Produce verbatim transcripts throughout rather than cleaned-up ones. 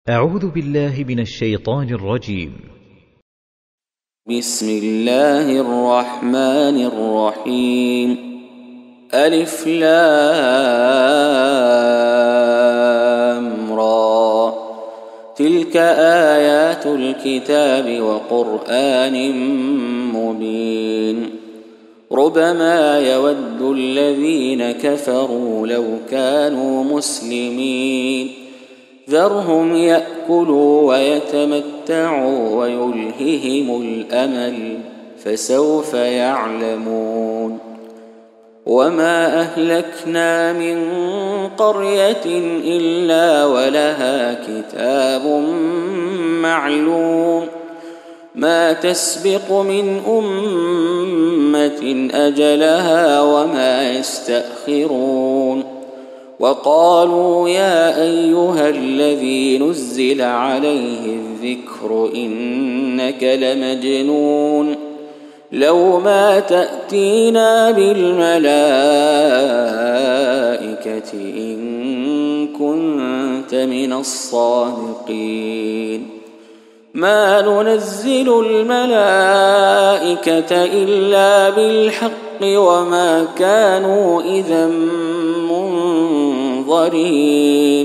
أعوذ بالله من الشيطان الرجيم. بسم الله الرحمن الرحيم. ألف لام را، تلك آيات الكتاب وقرآن مبين. ربما يود الذين كفروا لو كانوا مسلمين، ذرهم يأكلوا ويتمتعوا ويلههم الأمل، فسوف يعلمون. وما أهلكنا من قرية إلا ولها كتاب معلوم، ما تسبق من أمة أجلها وما يستأخرون. وقالوا يا أيها الذي نزل عليه الذكر إنك لمجنون، لو ما تأتينا بالملائكة إن كنت من الصادقين. ما ننزل الملائكة إلا بالحق وما كانوا إذا منظرين.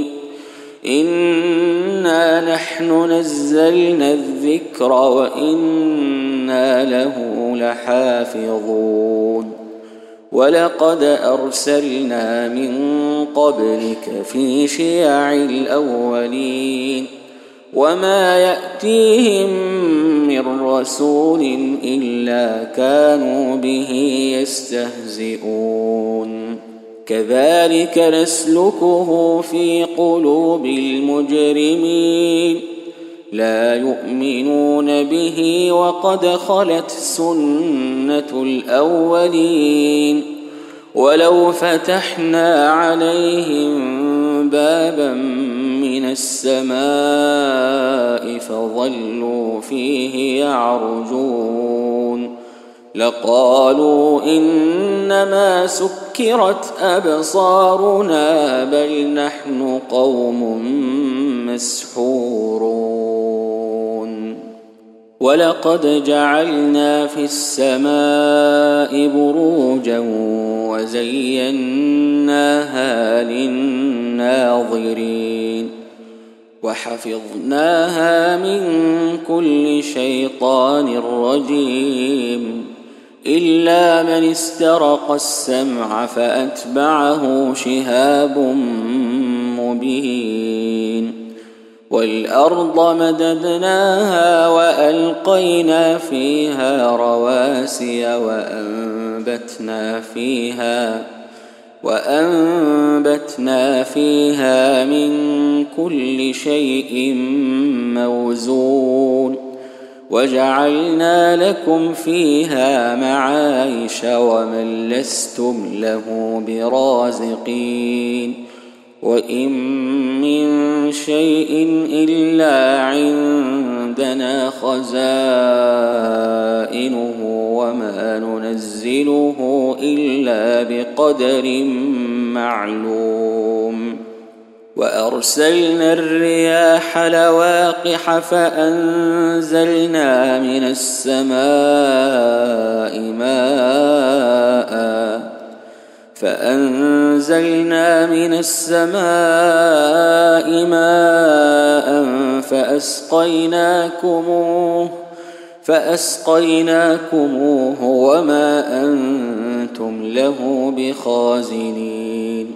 إنا نحن نزلنا الذكر وإنا له لحافظون. ولقد أرسلنا من قبلك في شيع الأولين، وما يأتيهم من رسول إلا كانوا به يستهزئون. كذلك نسلكه في قلوب المجرمين، لا يؤمنون به وقد خلت سنة الأولين. ولو فتحنا عليهم بابا من السماء فظلوا فيه يعرجون لقالوا إنما سكرت أبصارنا بل نحن قوم مسحورون. ولقد جعلنا في السماء بروجا وزيناها للناظرين، وحفظناها من كل شيطان رجيم، إلا من استرق السمع فأتبعه شهاب مبين. والأرض مددناها وألقينا فيها رواسي وأنبتنا فيها وأنبتنا فيها من كل شيء موزون، وجعلنا لكم فيها معايش ومن لستم له برازقين. وإن من شيء إلا عندنا خزائنه وما ننزله إلا بقدر معلوم. وأرسلنا الرياح لواقح فأنزلنا من السماء ماء فأنزلنا من السماء ماء فأسقيناكموه فأسقيناكموه وما أنتم له بخازنين.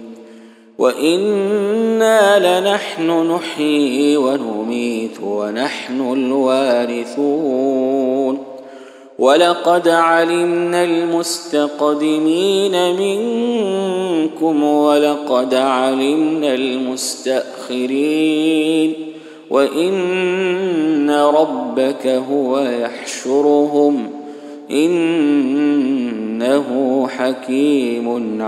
وإنا لنحن نحيي ونميت ونحن الوارثون. ولقد علمنا المستقدمين منكم ولقد علمنا المستأخرين، وإن ربك هو يحشرهم إنه حكيم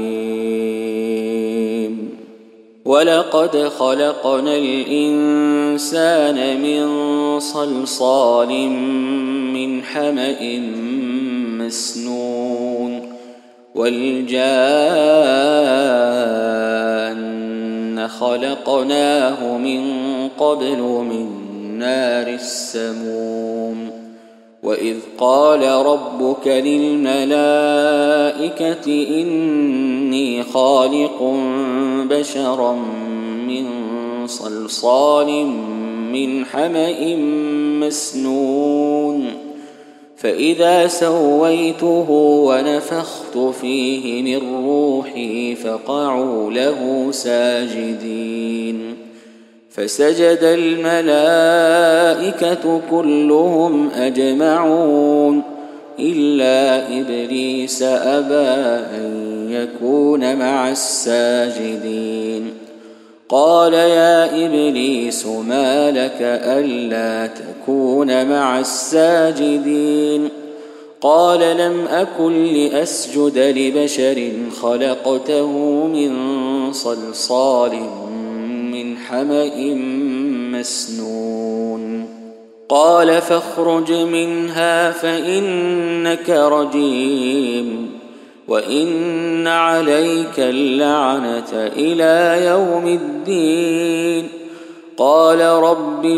عليم. ولقد خلقنا الإنسان من صلصال من حمأ مسنون، والجان خلقناه من قبل من نار السموم وإذ قال ربك للملائكة إني خالق بشرا من صلصال من حمأ مسنون فإذا سويته ونفخت فيه من روحي فقعوا له ساجدين فسجد الملائكة كلهم أجمعون إلا إبليس أبى أن يكون مع الساجدين قال يا إبليس ما لك ألا تكون مع الساجدين قال لم أكن لأسجد لبشر خلقته من صلصال من حمأ مسنون قال فاخرج منها فإنك رجيم وإن عليك اللعنة إلى يوم الدين قال رب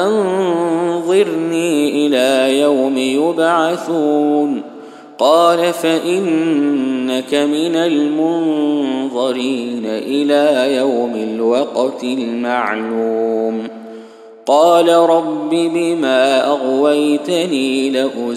فأنظرني إلى يوم يبعثون قال فإنك من المنظرين إلى يوم الوقت المعلوم قال رب بما أغويتني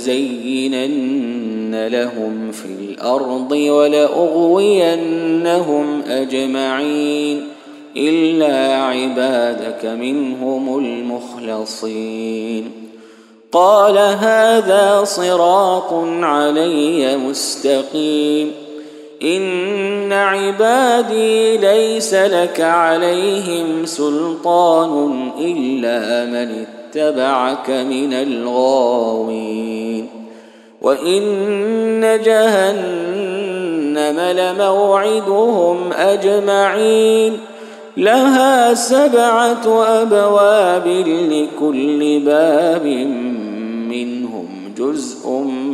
لأزينن لهم في الأرض ولأغوينهم أجمعين إلا عبادك منهم المخلصين قال هذا صراط علي مستقيم إن عبادي ليس لك عليهم سلطان إلا من اتبعك من الغاوين وإن جهنم لموعدهم أجمعين لها سبعة أبواب لكل باب منهم جزء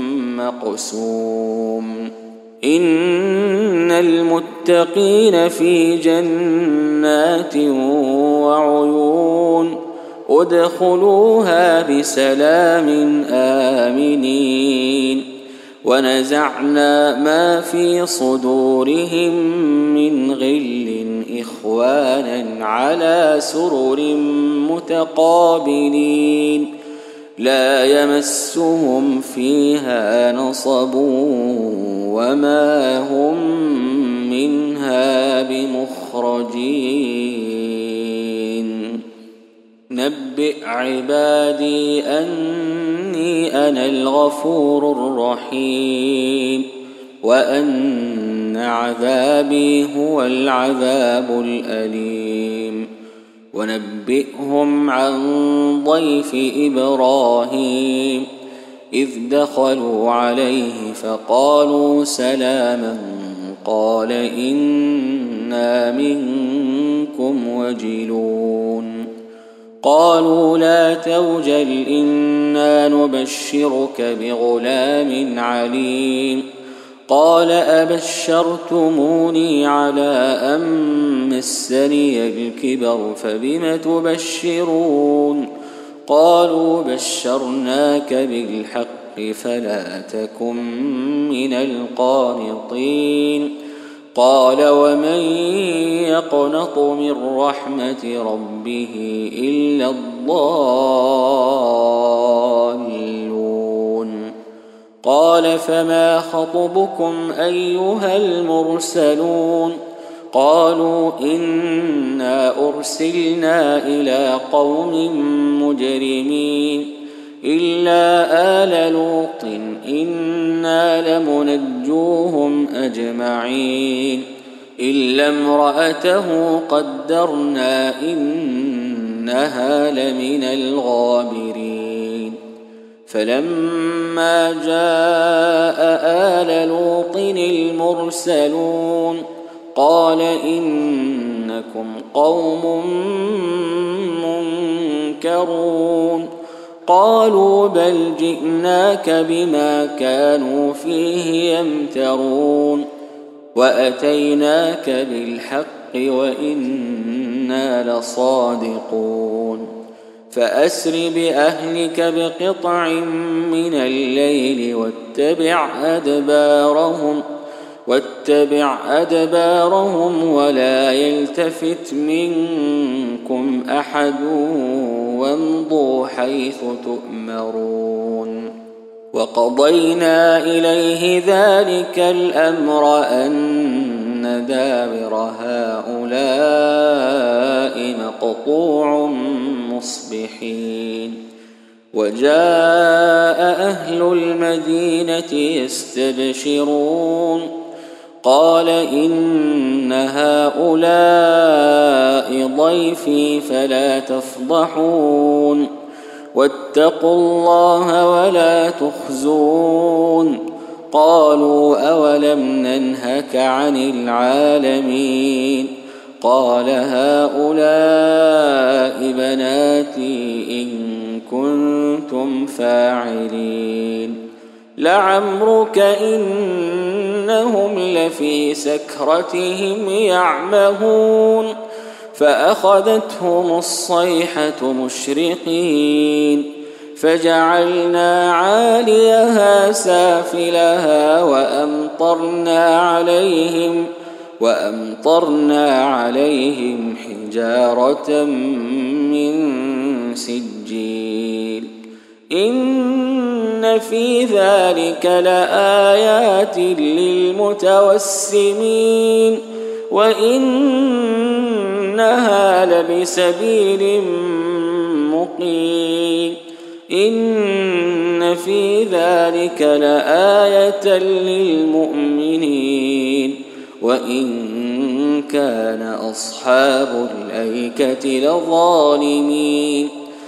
مقسوم إن المتقين في جنات وعيون ادخلوها بسلام آمنين ونزعنا ما في صدورهم من غل إخوانا على سرر متقابلين لا يمسهم فيها نصب وما هم منها بمخرجين نبئ عبادي أني أنا الغفور الرحيم وأن عذابي هو العذاب الأليم ونبئهم عن ضيف إبراهيم إذ دخلوا عليه فقالوا سلاما قال إنا منكم وجلون قالوا لا توجل إنا نبشرك بغلام عليم قال أبشرتموني على أن مسني الكبر فبم تبشرون قالوا بشرناك بالحق فلا تكن من القانطين قال ومن يقنط من رحمة ربه إلا الضالون قال فما خطبكم أيها المرسلون قالوا إنا أرسلنا إلى قوم مجرمين إلا آل لوط إنا لمنجوهم أجمعين إلا امرأته قدرنا إنها لمن الغابرين فلما جاء آل لوط المرسلون قال إنكم قوم منكرون قالوا بل جئناك بما كانوا فيه يمترون وأتيناك بالحق وإن إنا لصادقون فأسر بأهلك بقطع من الليل واتبع أدبارهم واتبع أدبارهم ولا يلتفت منكم أحد وامضوا حيث تؤمرون وقضينا إليه ذلك الأمر أن دابر هؤلاء مقطوع مصبحين وجاء أهل المدينة يستبشرون قال إن هؤلاء ضيفي فلا تفضحون واتقوا الله ولا تخزون قالوا أولم ننهك عن العالمين قال هؤلاء بناتي إن كنتم فاعلين لعمرك إنهم لفي سكرتهم يعمهون فأخذتهم الصيحة مشرقين فجعلنا عاليها سافلها وأمطرنا عليهم وأمطرنا عليهم حجارة من سجيل إن في ذلك لآيات للمتوسمين وإنها لبسبيل مقيم إن في ذلك لآية للمؤمنين وإن كان أصحاب الأيكة لظالمين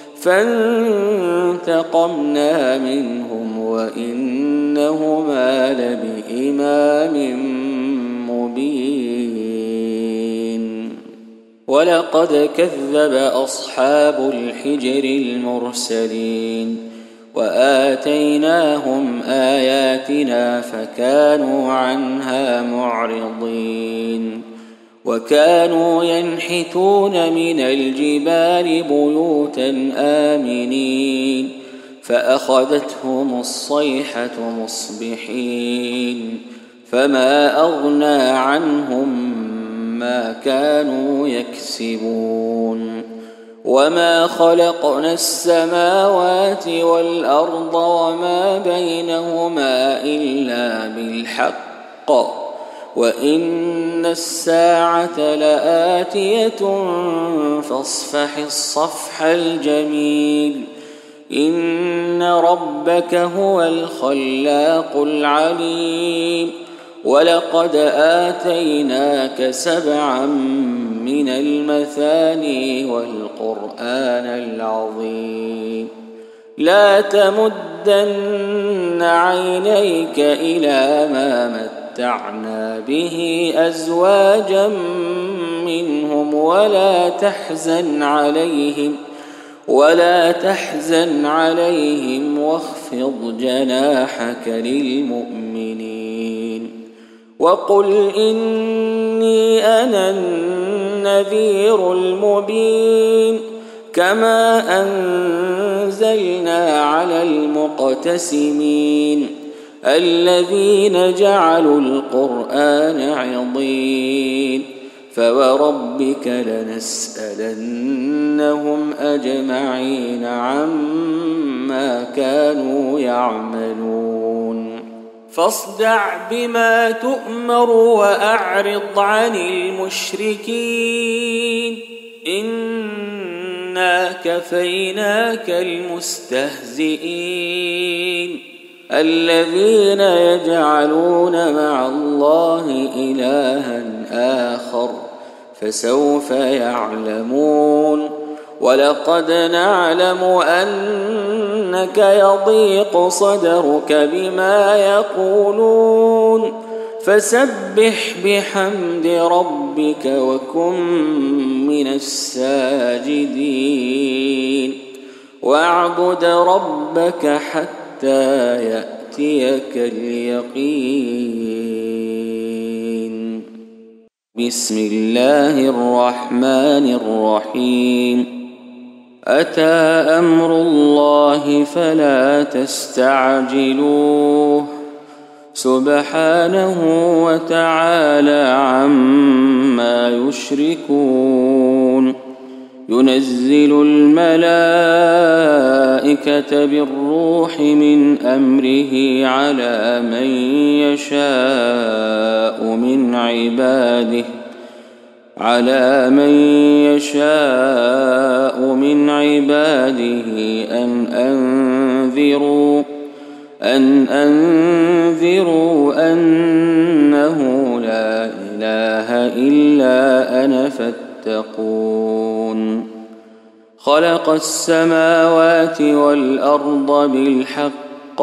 فانتقمنا منهم وإنهما لبإمام مبين ولقد كذب أصحاب الحجر المرسلين وآتيناهم آياتنا فكانوا عنها معرضين وكانوا ينحتون من الجبال بيوتا آمنين فأخذتهم الصيحة مصبحين فما أغنى عنهم ما كانوا يكسبون وما خلقنا السماوات والأرض وما بينهما إلا بالحق وإن الساعة لآتية فاصفح الصفح الجميل إن ربك هو الخلاق العليم ولقد آتيناك سبعا من المثاني والقرآن العظيم لا تمدن عينيك إلى ما متعنا به أزواجا منهم ولا تحزن عليهم ولا تحزن عليهم واخفض جناحك للمؤمنين وقل إني أنا النذير المبين كما أنزلنا على المقتسمين الذين جعلوا القرآن عضين فوربك لنسألنهم أجمعين عما كانوا يعملون فاصدع بما تؤمر وأعرض عن المشركين إنا كفيناك المستهزئين الذين يجعلون مع الله إلها آخر فسوف يعلمون ولقد نعلم أنك يضيق صدرك بما يقولون فسبح بحمد ربك وكن من الساجدين واعبد ربك حتى يأتيك اليقين بسم الله الرحمن الرحيم أتى أمر الله فلا تستعجلوه سبحانه وتعالى عما يشركون ينزل الملائكة بالروح من أمره على من يشاء من عباده على من يشاء من عباده أن أنذروا أن أنذروا أنه لا إله إلا أنا فاتقون خلق السماوات والأرض بالحق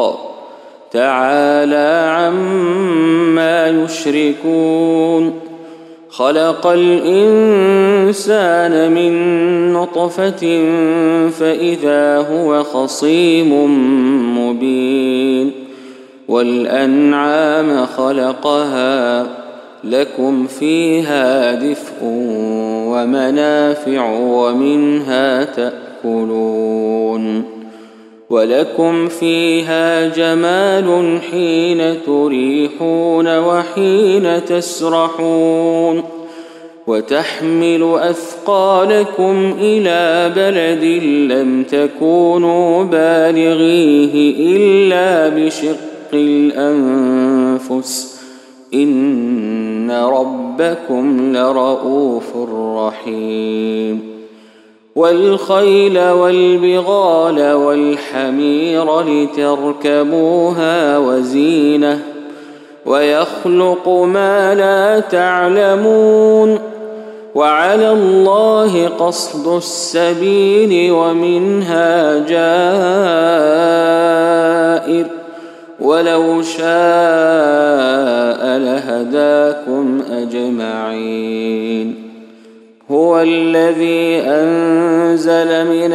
تعالى عما يشركون خلق الإنسان من نطفة فإذا هو خصيم مبين والأنعام خلقها لكم فيها دفء ومنافع ومنها تأكلون ولكم فيها جمال حين تريحون وحين تسرحون وتحمل أثقالكم إلى بلد لم تكونوا بالغيه إلا بشق الأنفس إن ربكم لرؤوف رحيم والخيل والبغال والحمير لتركبوها وزينة ويخلق ما لا تعلمون وعلى الله قصد السبيل ومنها جائر ولو شاء لهداكم أجمعين هو الذي أنزل من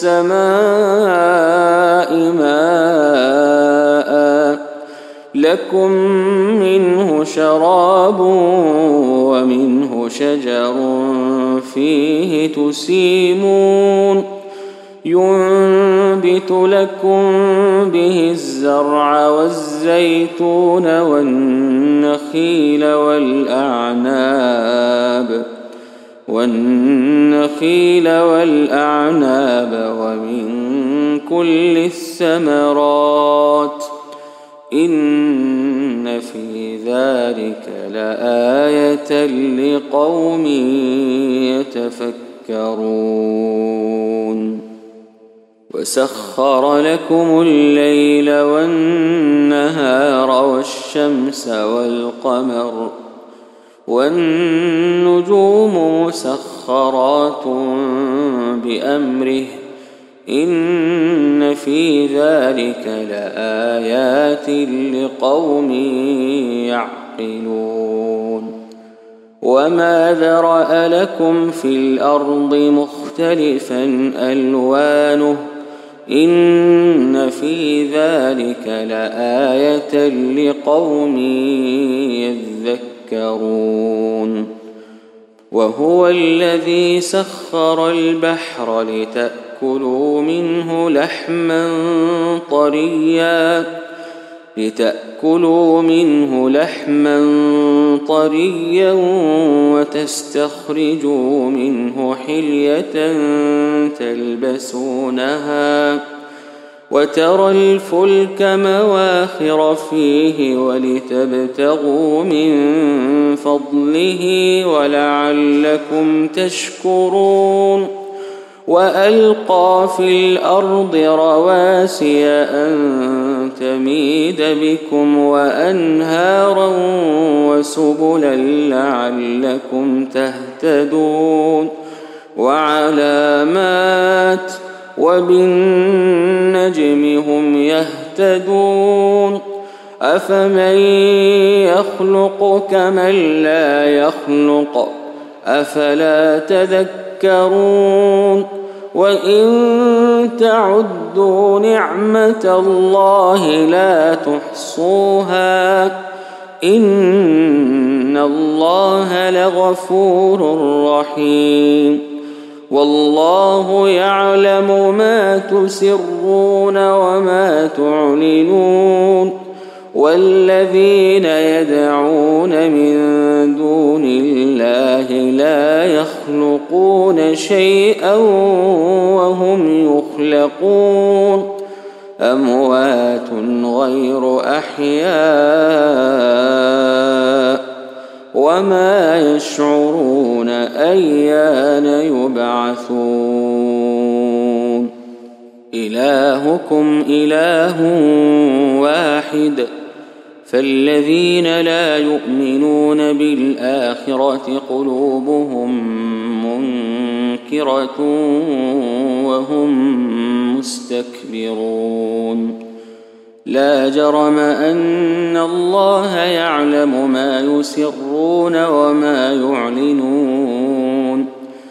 السماء ماء لكم منه شراب ومنه شجر فيه تسيمون ينبت لكم به الزرع والزيتون والنخيل والأعناب والنخيل والأعناب ومن كل الثمرات إن في ذلك لآية لقوم يتفكرون وسخر لكم الليل والنهار والشمس والقمر والنجوم مسخرات بأمره إن في ذلك لآيات لقوم يعقلون وما ذرأ لكم في الأرض مختلفا ألوانه إن في ذلك لآية لقوم يذكرون وهو الذي سخر البحر لتأكلوا منه لحما طريا لتأكلوا منه لحما طريا وتستخرجوا منه حلية تلبسونها وترى الفلك مواخر فيه ولتبتغوا من فضله ولعلكم تشكرون وألقى في الأرض رواسي أن تميد بكم وأنهارا وسبلا لعلكم تهتدون وعلامات وبالنجم هم يهتدون أفمن يخلق كمن لا يخلق أفلا تذكرون وإن تعدوا نعمة الله لا تحصوها إن إن الله لغفور رحيم والله يعلم ما تسرون وما تعلنون والذين يدعون من دون الله لا يخلقون شيئا وهم يخلقون أموات غير أحياء وما يشعرون أيان يبعثون إلهكم إله واحد فالذين لا يؤمنون بالآخرة قلوبهم منكرة وهم مستكبرون لا جرم أن الله يعلم ما يسرون وما يعلنون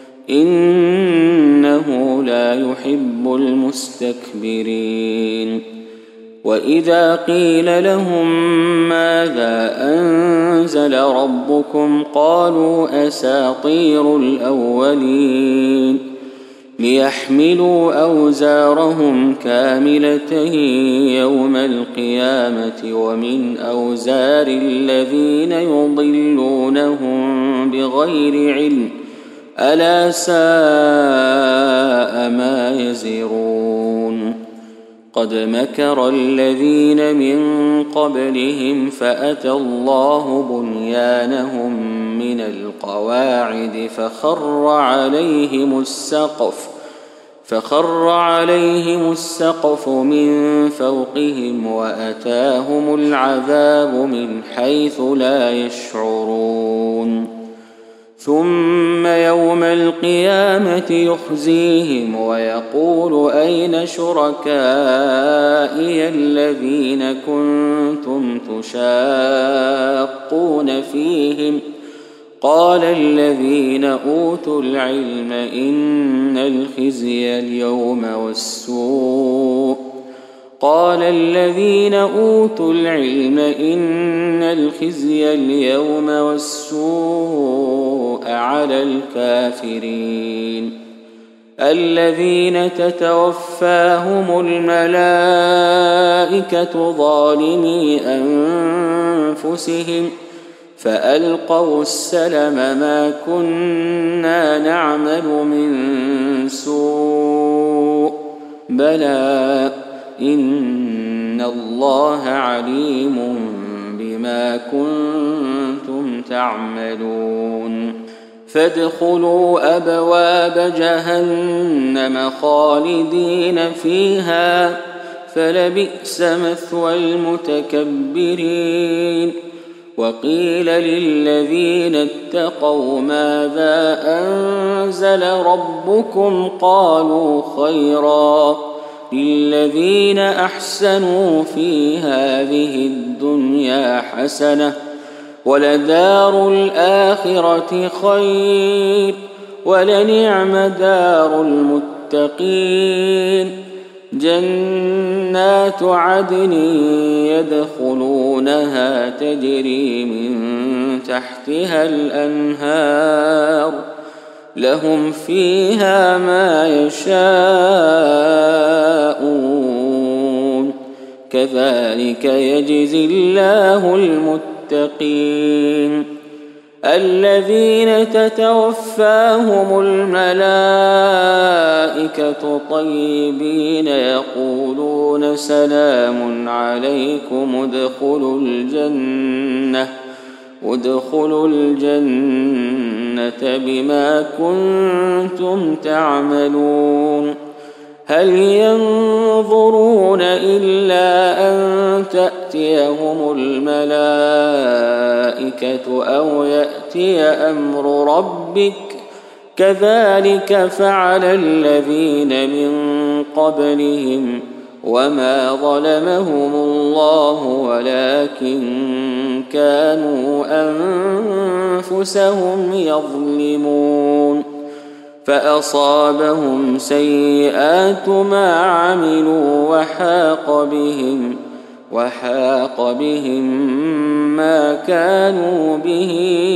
إنه لا يحب المستكبرين وإذا قيل لهم ماذا أنزل ربكم قالوا أساطير الأولين ليحملوا أوزارهم كاملة يوم القيامة ومن أوزار الذين يضلونهم بغير علم ألا ساء ما يزرون قد مكر الذين من قبلهم فأتى الله بنيانهم من القواعد فخر عليهم السقف فخر عليهم السقف من فوقهم وأتاهم العذاب من حيث لا يشعرون ثم يوم القيامة يخزيهم ويقول أين شركائي الذين كنتم تشاقون فيهم قال الذين أوتوا العلم إن الخزي اليوم والسوء قال الذين أوتوا العلم إن الخزي اليوم والسوء على الكافرين الذين تتوفاهم الملائكة ظالمي أنفسهم فألقوا السلم ما كنا نعمل من سوء بلى إن الله عليم بما كنتم تعملون فادخلوا أبواب جهنم خالدين فيها فلبئس مثوى المتكبرين وقيل للذين اتقوا ماذا أنزل ربكم قالوا خيرا للذين أحسنوا في هذه الدنيا حسنة ولدار الآخرة خير ولنعم دار المتقين جنات عدن يدخلونها تجري من تحتها الأنهار لهم فيها ما يشاءون كذلك يجزي الله المتقين الذين تتوفاهم الملائكة طيبين يقولون سلام عليكم ادخلوا الجنة ادخلوا الجنة بما كنتم تعملون هل ينظرون إلا أن تأتيهم الملائكة أو يأتي أمر ربك كذلك فعل الذين من قبلهم وما ظلمهم الله ولكن كانوا أنفسهم يظلمون فأصابهم سيئات ما عملوا وحاق بهم وحاق بهم ما كانوا به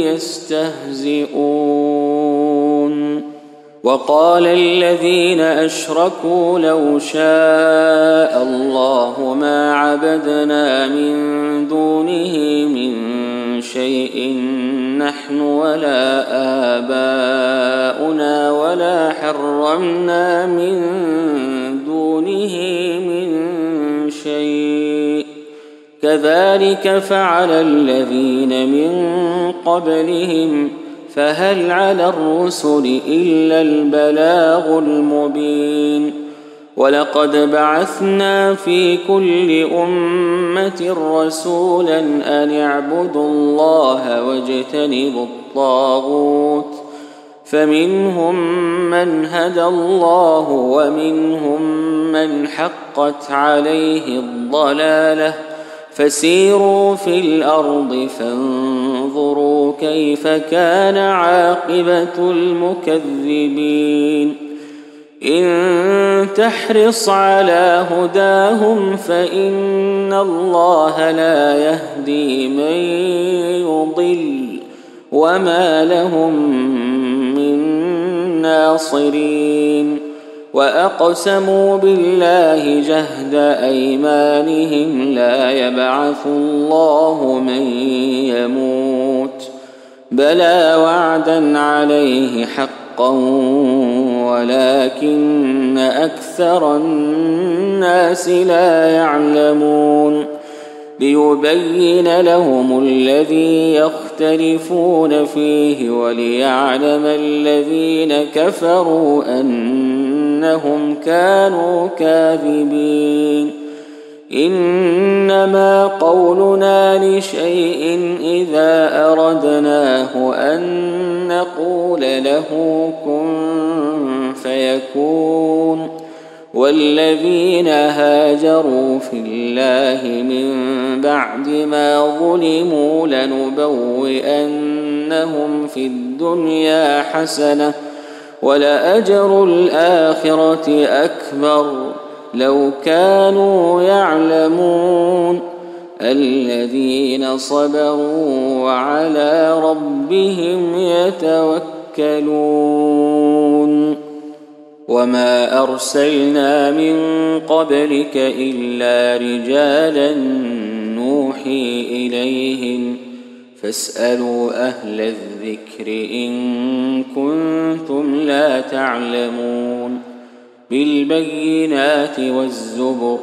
يستهزئون. وقال الذين أشركوا لو شاء الله ما عبدنا من دونه من شيء نحن ولا آباؤنا ولا حرمنا من دونه من شيء كذلك فعل الذين من قبلهم فهل على الرسل إلا البلاغ المبين. ولقد بعثنا في كل أمة رسولا أن اعبدوا الله واجتنبوا الطاغوت فمنهم من هدى الله ومنهم من حقت عليه الضلالة فسيروا في الأرض فانظروا كيف كان عاقبة المكذبين. إن تحرص على هداهم فإن الله لا يهدي من يضل وما لهم من ناصرين. وأقسموا بالله جهد أيمانهم لا يبعث الله من يموت بلى وعدا عليه حقا ولكن أكثر الناس لا يعلمون. ليبين لهم الذي يختلفون فيه وليعلم الذين كفروا أنهم كانوا كاذبين. إنما قولنا لشيء إذا أردناه أن نقول له كن فيكون. والذين هاجروا في الله من بعد ما ظلموا لنبوئنهم في الدنيا حسنة ولأجر الآخرة أكبر لو كانوا يعلمون. الذين صبروا وعلى ربهم يتوكلون. وما أرسلنا من قبلك إلا رجالا نوحي إليهم فاسألوا أهل الذكر إن كنتم لا تعلمون. بالبينات والزبر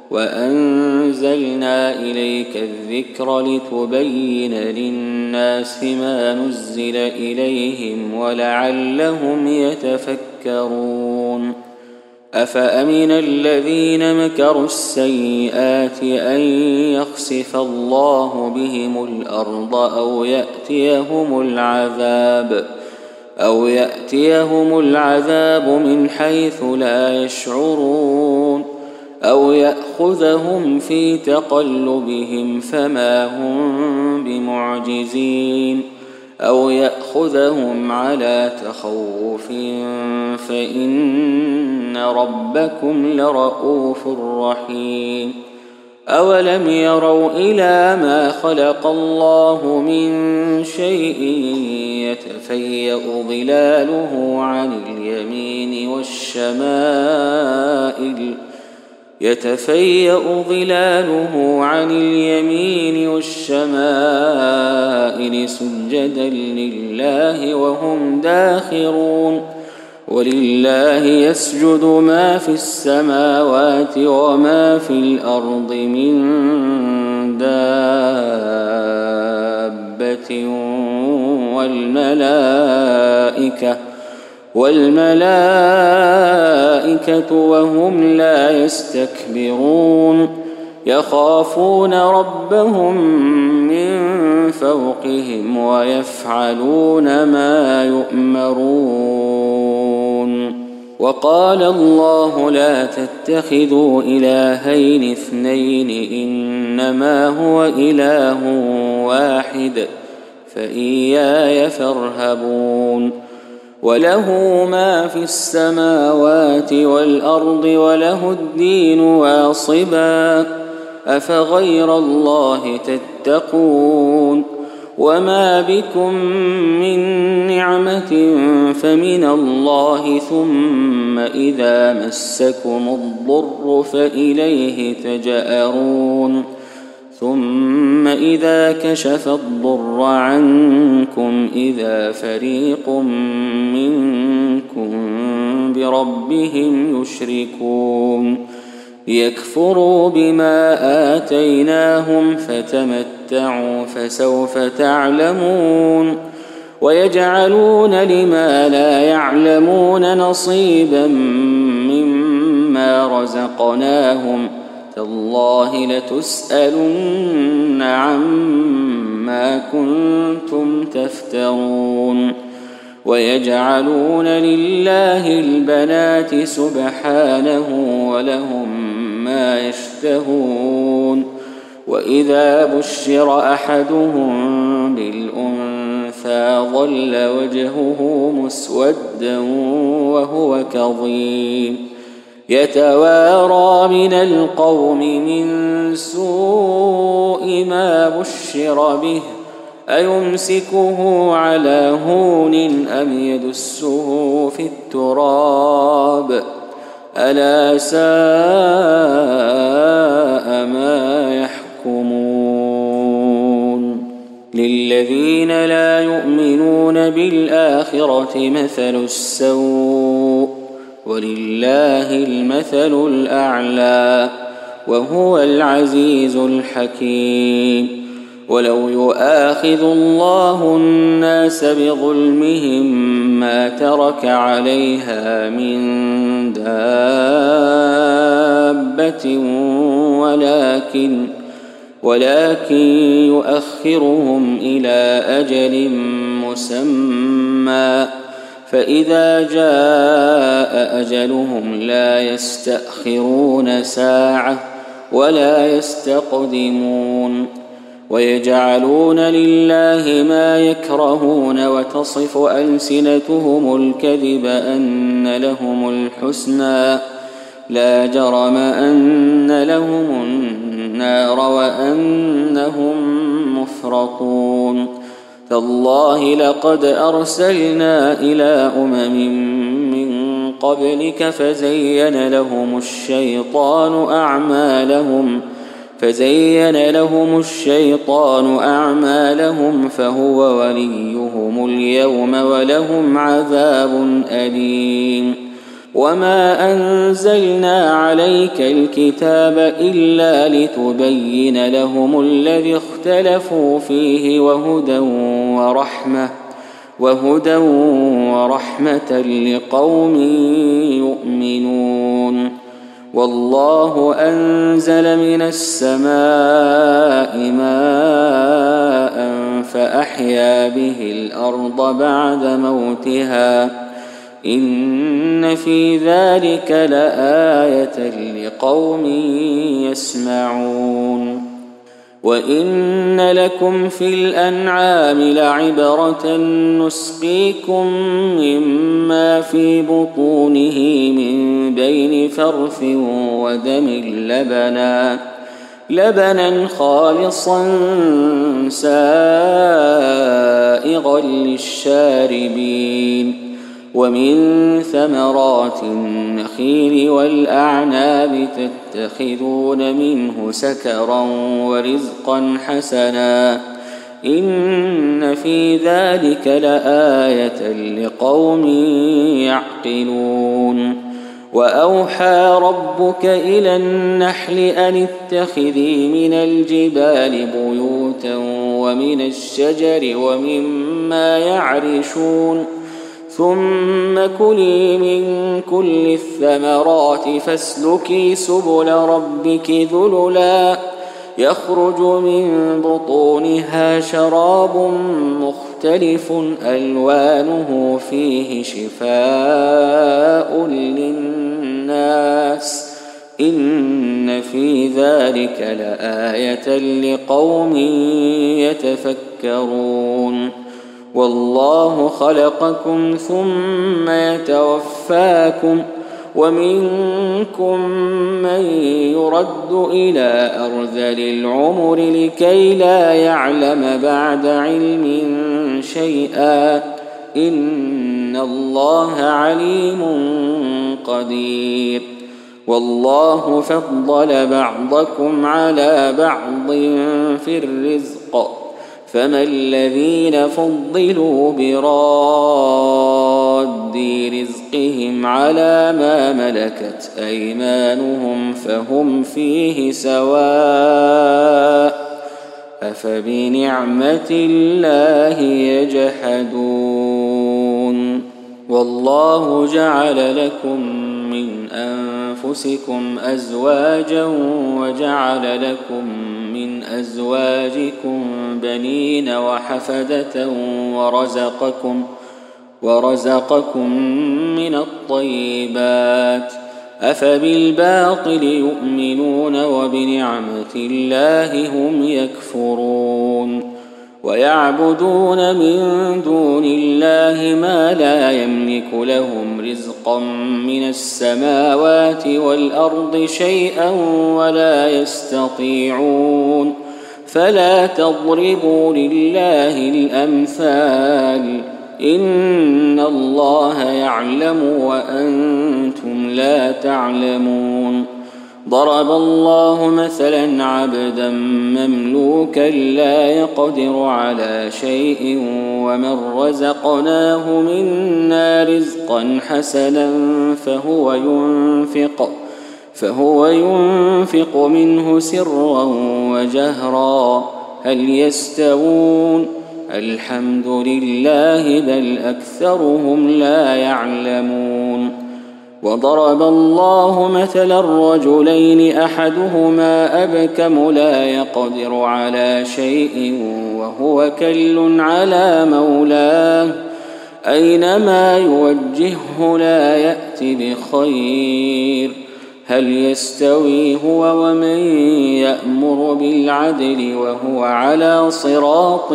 وأنزلنا إليك الذكر لتبين للناس ما نزل إليهم ولعلهم يتفكرون. أفأمن الذين مكروا السيئات أن يخسف الله بهم الأرض أو يأتيهم العذاب أو يأتيهم العذاب من حيث لا يشعرون أو يأخذهم في تقلبهم فما هم بمعجزين أو يأخذهم على تخوف فإن ربكم لرؤوف رحيم. أولم يروا إلى ما خلق الله من شيء يتفيأ ظلاله عن اليمين والشمائل يتفيأ ظلاله عن اليمين والشمائل سجدا لله وهم داخرون. ولله يسجد ما في السماوات وما في الأرض من دابة والملائكة والملائكة وهم لا يستكبرون يخافون ربهم من فوقهم ويفعلون ما يؤمرون. وقال الله لا تتخذوا إلهين اثنين إنما هو إله واحد فإياي فارهبون. وله ما في السماوات والأرض وله الدين واصبا أفغير الله تتقون وما بكم من نعمة فمن الله ثم إذا مسكم الضر فإليه تجأرون ثم إذا كشف الضر عنكم إذا فريق منكم بربهم يشركون ليكفروا بما آتيناهم فتمتعوا فسوف تعلمون ويجعلون لما لا يعلمون نصيبا مما رزقناهم تالله لتسألن عما كنتم تفترون ويجعلون لله البنات سبحانه ولهم ما يشتهون وإذا بشر أحدهم بالأنثى ظل وجهه مسودا وهو كظيم يتوارى من القوم من سوء ما بشر به أيمسكه على هون أم يدسه في التراب ألا ساء ما يحكمون للذين لا يؤمنون بالآخرة مثل السوء ولله المثل الأعلى وهو العزيز الحكيم ولو يؤاخذ الله الناس بظلمهم ما ترك عليها من دابة ولكن ولكن يؤخرهم إلى أجل مسمى فإذا جاء أجلهم لا يستأخرون ساعة ولا يستقدمون ويجعلون لله ما يكرهون وتصف ألسنتهم الكذب أن لهم الحسنى لا جرم أن لهم النار وأنهم مفرطون تالله لقد أرسلنا إلى أمم من قبلك فزين لهم الشيطان أعمالهم فزين لهم الشيطان أعمالهم فهو وليهم اليوم ولهم عذاب أليم وما أنزلنا عليك الكتاب إلا لتبين لهم الذي اختلفوا فيه وهدى ورحمة وهدى ورحمة لقوم يؤمنون والله أنزل من السماء ماء فأحيا به الأرض بعد موتها إن في ذلك لآية لقوم يسمعون وإن لكم في الأنعام لعبرة نسقيكم مما في بطونه من بين فرث ودم لبنا لبنا خالصا سائغا للشاربين ومن ثمرات النخيل والأعناب تتخذون منه سكرا ورزقا حسنا إن في ذلك لآية لقوم يعقلون وأوحى ربك إلى النحل أن اتخذي من الجبال بيوتا ومن الشجر ومما يعرشون ثم كلي من كل الثمرات فاسلكي سبل ربك ذللا يخرج من بطونها شراب مختلف ألوانه فيه شفاء للناس إن في ذلك لآية لقوم يتفكرون والله خلقكم ثم يتوفاكم ومنكم من يرد إلى أرذل العمر لكي لا يعلم بعد علم شيئا إن الله عليم قدير والله فضل بعضكم على بعض في الرزق فما الذين فضلوا براد رزقهم على ما ملكت أيمانهم فهم فيه سواء أفبنعمة الله يجحدون والله جعل لكم من أنفسكم أزواجا وجعل لكم من أزواجكم بنين وحفدة ورزقكم ورزقكم من الطيبات أفبالباطل يؤمنون وبنعمة الله هم يكفرون ويعبدون من دون الله ما لا يملك لهم رزقا من السماوات والأرض شيئا ولا يستطيعون فلا تضربوا لله الأمثال إن الله يعلم وأنتم لا تعلمون ضرب الله مثلا عبدا مملوكا لا يقدر على شيء ومن رزقناه منا رزقا حسنا فهو ينفق فهو ينفق منه سرا وجهرا هل يستوون الحمد لله بل أكثرهم لا يعلمون وضرب الله مثلا رجلين أحدهما أبكم لا يقدر على شيء وهو كل على مولاه أينما يوجهه لا يأتي بخير هل يستوي هو ومن يأمر بالعدل وهو على صراط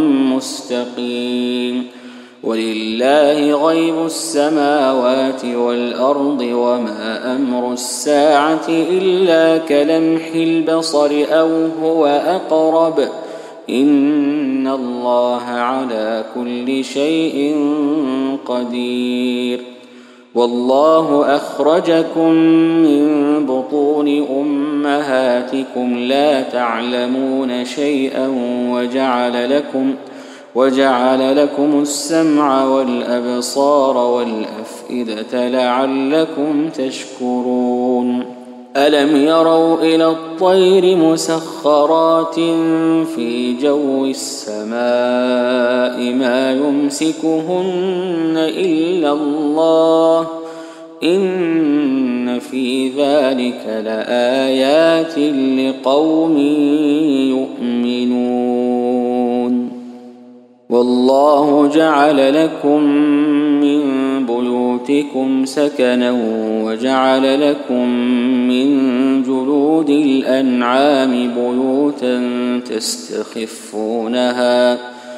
مستقيم ولله غيب السماوات والأرض وما أمر الساعة إلا كلمح البصر أو هو أقرب إن الله على كل شيء قدير والله أخرجكم من بطون أمهاتكم لا تعلمون شيئا وجعل لكم وجعل لكم السمع والأبصار والأفئدة لعلكم تشكرون ألم يروا إلى الطير مسخرات في جو السماء ما يمسكهن إلا الله إن في ذلك لآيات لقوم يؤمنون والله جعل لكم من بيوتكم سكنا وجعل لكم من جلود الأنعام بيوتا تستخفونها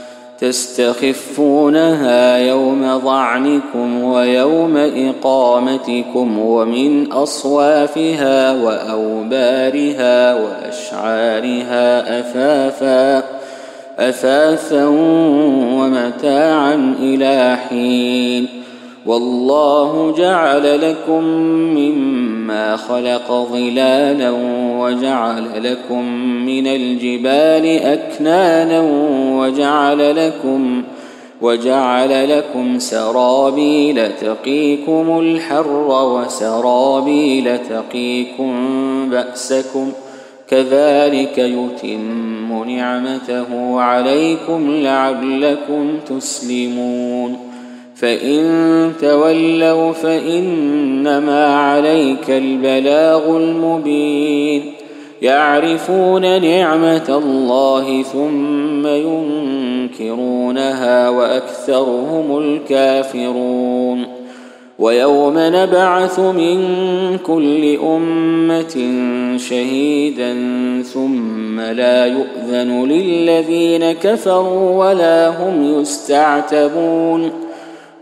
تستخفونها يوم ظعنكم ويوم إقامتكم ومن أصوافها وأوبارها وأشعارها أثاثا أثاثا ومتاعا إلى حين والله جعل لكم مما خلق ظلالا وجعل لكم من الجبال أكنانا وجعل لكم وجعل لكم سرابيل تقيكم الحر وسرابيل تقيكم بأسكم كذلك يتم نعمته عليكم لعلكم تسلمون فإن تولوا فإنما عليك البلاغ المبين يعرفون نعمة الله ثم ينكرونها وأكثرهم الكافرون ويوم نبعث من كل أمة شهيدا ثم لا يؤذن للذين كفروا ولا هم يستعتبون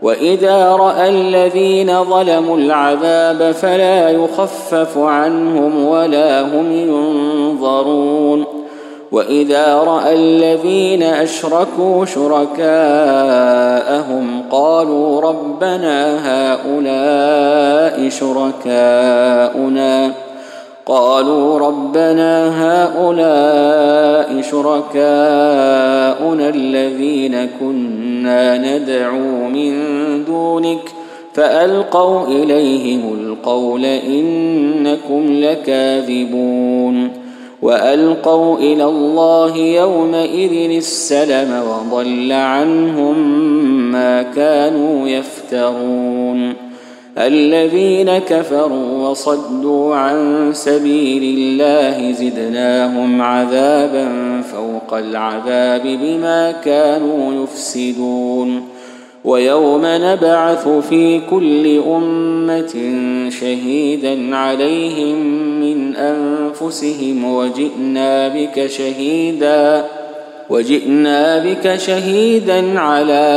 وإذا رأى الذين ظلموا العذاب فلا يخفف عنهم ولا هم ينظرون وإذا رأى الذين أشركوا شركاءهم قالوا ربنا هؤلاء شركاؤنا قالوا ربنا هؤلاء شركاؤنا الذين كنا ندعو من دونك فألقوا إليهم القول إنكم لكاذبون وألقوا إلى الله يومئذ السلم وضل عنهم ما كانوا يفترون الذين كفروا وصدوا عن سبيل الله زدناهم عذابا فوق العذاب بما كانوا يفسدون ويوم نبعث في كل أمة شهيدا عليهم من أنفسهم وجئنا بك شهيدا وجئنا بك شهيدا على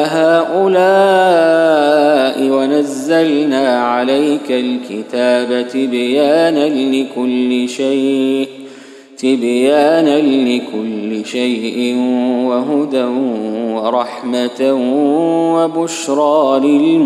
هؤلاء ونزلنا عليك الكتاب تبيانا لكل شيء تبيانا لكل شيء وهدى ورحمة وبشرى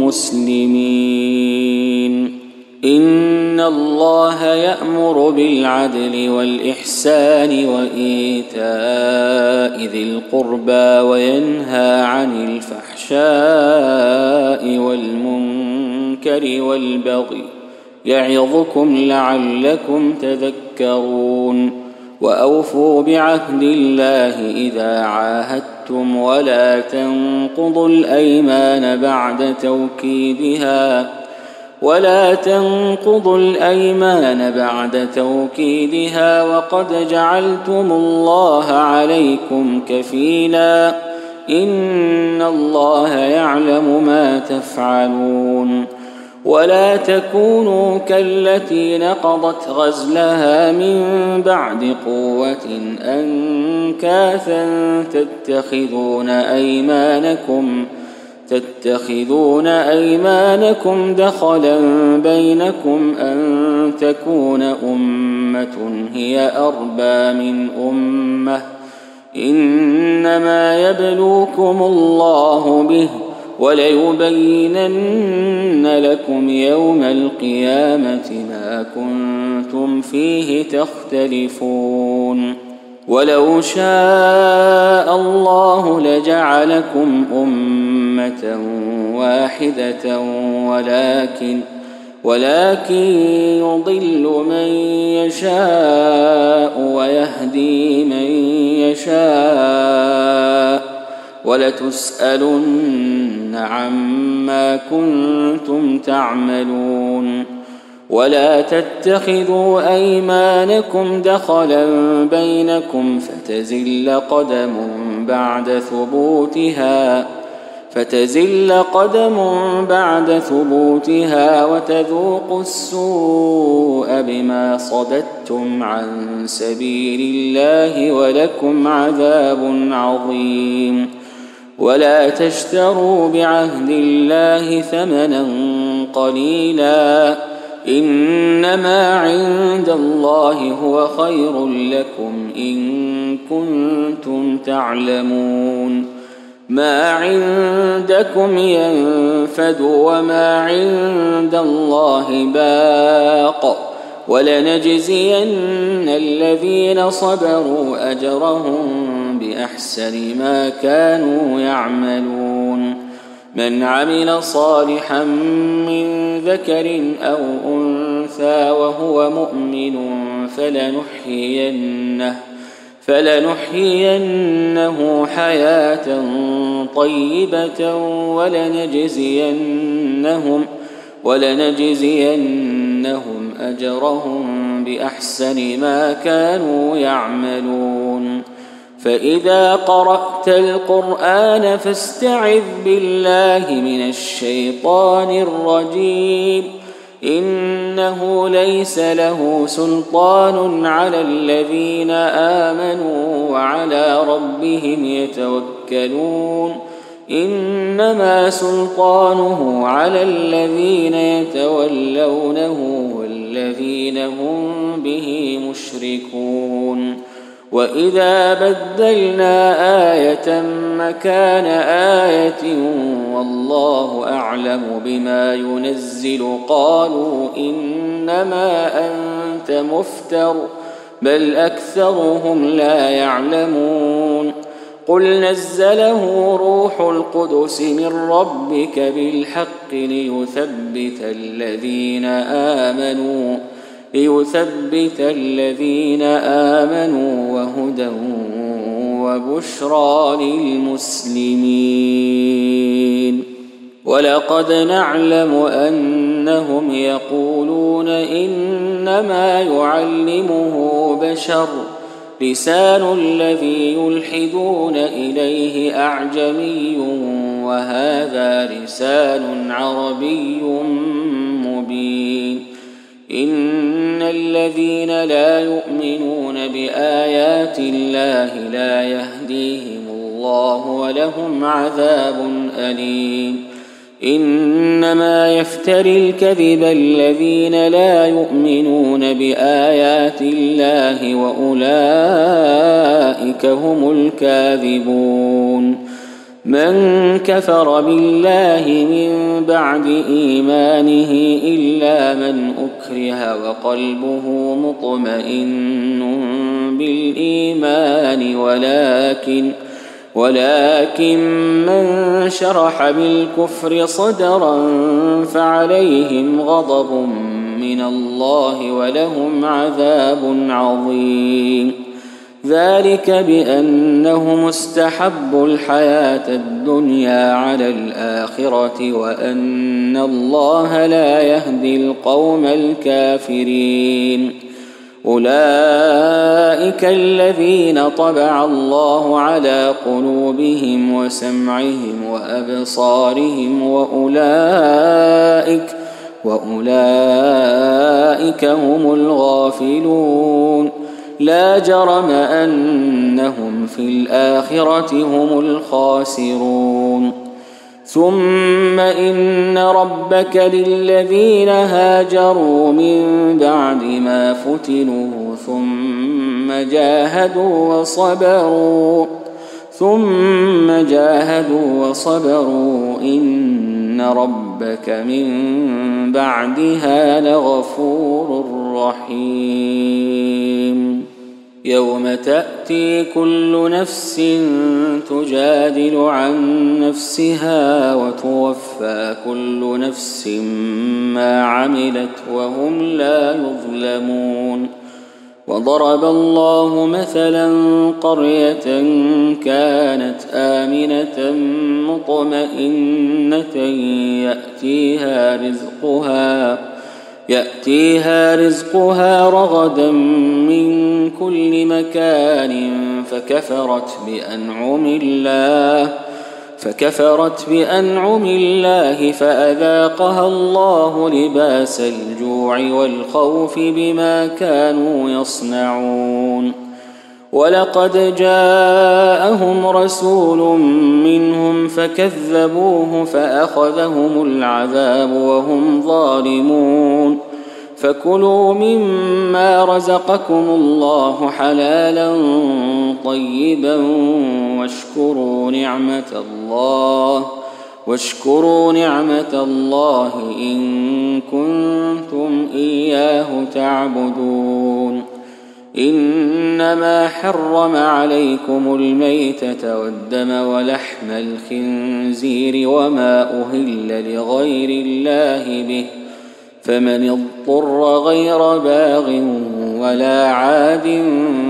للمسلمين إن الله يأمر بالعدل والإحسان وإيتاء ذي القربى وينهى عن الفحشاء والمنكر والبغي يعظكم لعلكم تذكرون وأوفوا بعهد الله إذا عاهدتم ولا تنقضوا الأيمان بعد توكيدها ولا تنقضوا الأيمان بعد توكيدها وقد جعلتم الله عليكم كفيلا إن الله يعلم ما تفعلون ولا تكونوا كالتي نقضت غزلها من بعد قوة أنكاثا تتخذون أيمانكم تتخذون أيمانكم دخلا بينكم أن تكون أمة هي أربى من أمة إنما يبلوكم الله به وليبينن لكم يوم القيامة ما كنتم فيه تختلفون ولو شاء الله لجعلكم أمة واحدة ولكن ولكن يضل من يشاء ويهدي من يشاء ولتسألن عما كنتم تعملون ولا تتخذوا أيمانكم دخلا بينكم فتزل قدم بعد ثبوتها فتزل قدم بعد ثبوتها وتذوقوا السوء بما صددتم عن سبيل الله ولكم عذاب عظيم ولا تشتروا بعهد الله ثمنا قليلا إنما عند الله هو خير لكم إن كنتم تعلمون ما عندكم ينفد وما عند الله باق ولنجزين الذين صبروا أجرهم بأحسن ما كانوا يعملون من عمل صالحا من ذكر أو أنثى وهو مؤمن فلنحيينه فلنحيينه حياة طيبة ولنجزينهم ولنجزينهم أجرهم بأحسن ما كانوا يعملون فإذا قرأت القرآن فاستعذ بالله من الشيطان الرجيم إنه ليس له سلطان على الذين آمنوا وعلى ربهم يتوكلون إنما سلطانه على الذين يتولونه والذين هم به مشركون وإذا بدلنا آية مكان آية والله أعلم بما ينزل قالوا إنما أنت مفتر بل أكثرهم لا يعلمون قل نزله روح القدس من ربك بالحق ليثبت الذين آمنوا ليثبت الذين آمنوا وهدى وبشرى للمسلمين ولقد نعلم أنهم يقولون إنما يعلمه بشر لسان الذي يلحدون إليه أعجمي وهذا لسان عربي مبين إن الذين لا يؤمنون بآيات الله لا يهديهم الله ولهم عذاب أليم إنما يفتري الكذب الذين لا يؤمنون بآيات الله وأولئك هم الكاذبون من كفر بالله من بعد إيمانه إلا من أكره وقلبه مطمئن بالإيمان ولكن ولكن من شرح بالكفر صدرا فعليهم غضب من الله ولهم عذاب عظيم ذلك بأنهم استحبوا الحياة الدنيا على الآخرة وأن الله لا يهدي القوم الكافرين أولئك الذين طبع الله على قلوبهم وسمعهم وأبصارهم وأولئك وأولئك هم الغافلون لا جرم أنهم في الآخرة هم الخاسرون ثم إن ربك للذين هاجروا من بعد ما فتنوا ثم جاهدوا وصبروا ثم جاهدوا وصبروا إن ربك من بعدها لغفور رحيم يوم تأتي كل نفس تجادل عن نفسها وتوفى كل نفس ما عملت وهم لا يظلمون وضرب الله مثلا قرية كانت آمنة مطمئنة يأتيها رزقها يأتيها رزقها رغدا من كل مكان فكفرت بأنعم الله فكفرت بأنعم الله فأذاقها الله لباس الجوع والخوف بما كانوا يصنعون ولقد جاءهم رسول منهم فكذبوه فأخذهم العذاب وهم ظالمون فكلوا مما رزقكم الله حلالا طيبا واشكروا نعمة الله واشكروا نعمة الله إن كنتم إياه تعبدون إنما حرم عليكم الميتة والدم ولحم الخنزير وما أهل لغير الله به فمن اضطر غير باغ ولا عاد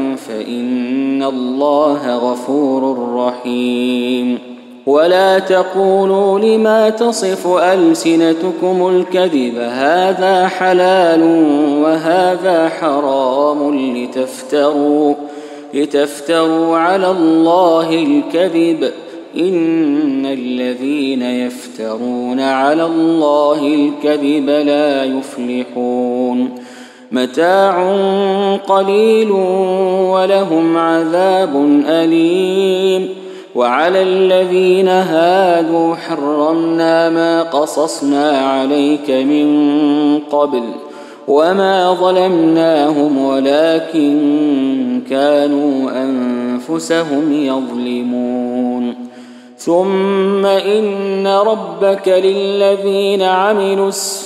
فإن الله غفور رحيم ولا تقولوا لما تصف ألسنتكم الكذب هذا حلال وهذا حرام لتفتروا لتفتروا على الله الكذب إن الذين يفترون على الله الكذب لا يفلحون متاع قليل ولهم عذاب أليم وعلى الذين هادوا حرمنا ما قصصنا عليك من قبل وما ظلمناهم ولكن كانوا أنفسهم يظلمون ثم إن ربك للذين عملوا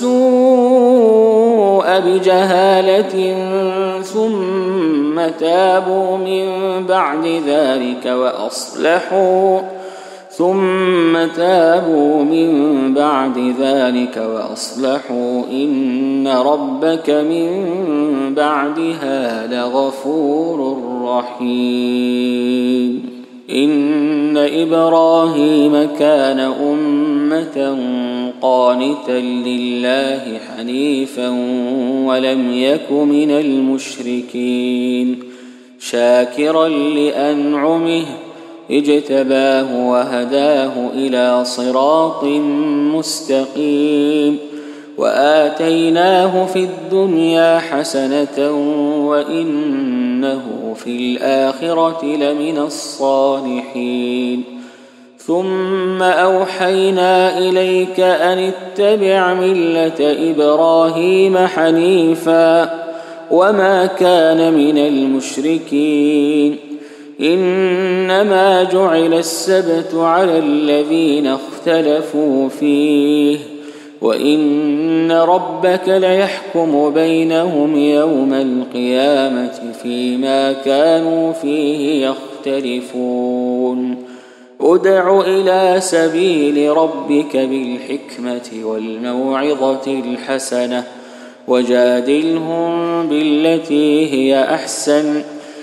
السوء بجهالة ثم تابوا من بعد ذلك وأصلحوا ثم تابوا من بعد ذلك وأصلحوا إن ربك من بعدها لغفور رحيم إن إبراهيم كان أمة قانتا لله حنيفا ولم يك من المشركين شاكرا لأنعمه اجتباه وهداه إلى صراط مستقيم وآتيناه في الدنيا حسنة وإنه في الآخرة لمن الصالحين ثم أوحينا إليك أن اتبع ملة إبراهيم حنيفا وما كان من المشركين إنما جعل السبت على الذين اختلفوا فيه وإن ربك ليحكم بينهم يوم القيامة فيما كانوا فيه يختلفون ادع إلى سبيل ربك بالحكمة والموعظة الحسنة وجادلهم بالتي هي أحسن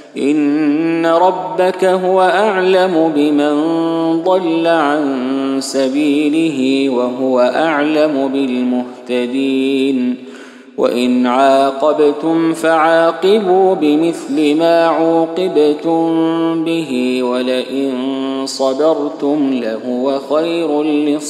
إن ربك هو أعلم بمن ضل عن سبيله وهو أعلم بالمهتدين وإن عاقبتم فعاقبوا بمثل ما عوقبتم به ولئن صبرتم لهو خير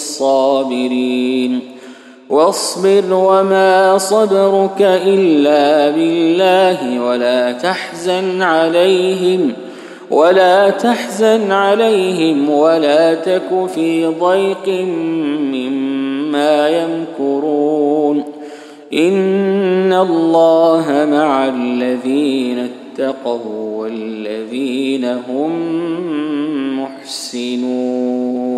للصابرين واصبر وما صبرك إلا بالله ولا تحزن عليهم ولا تحزن عليهم ولا تك في ضيق مما يمكرون إن الله مع الذين اتقوا والذين هم محسنون.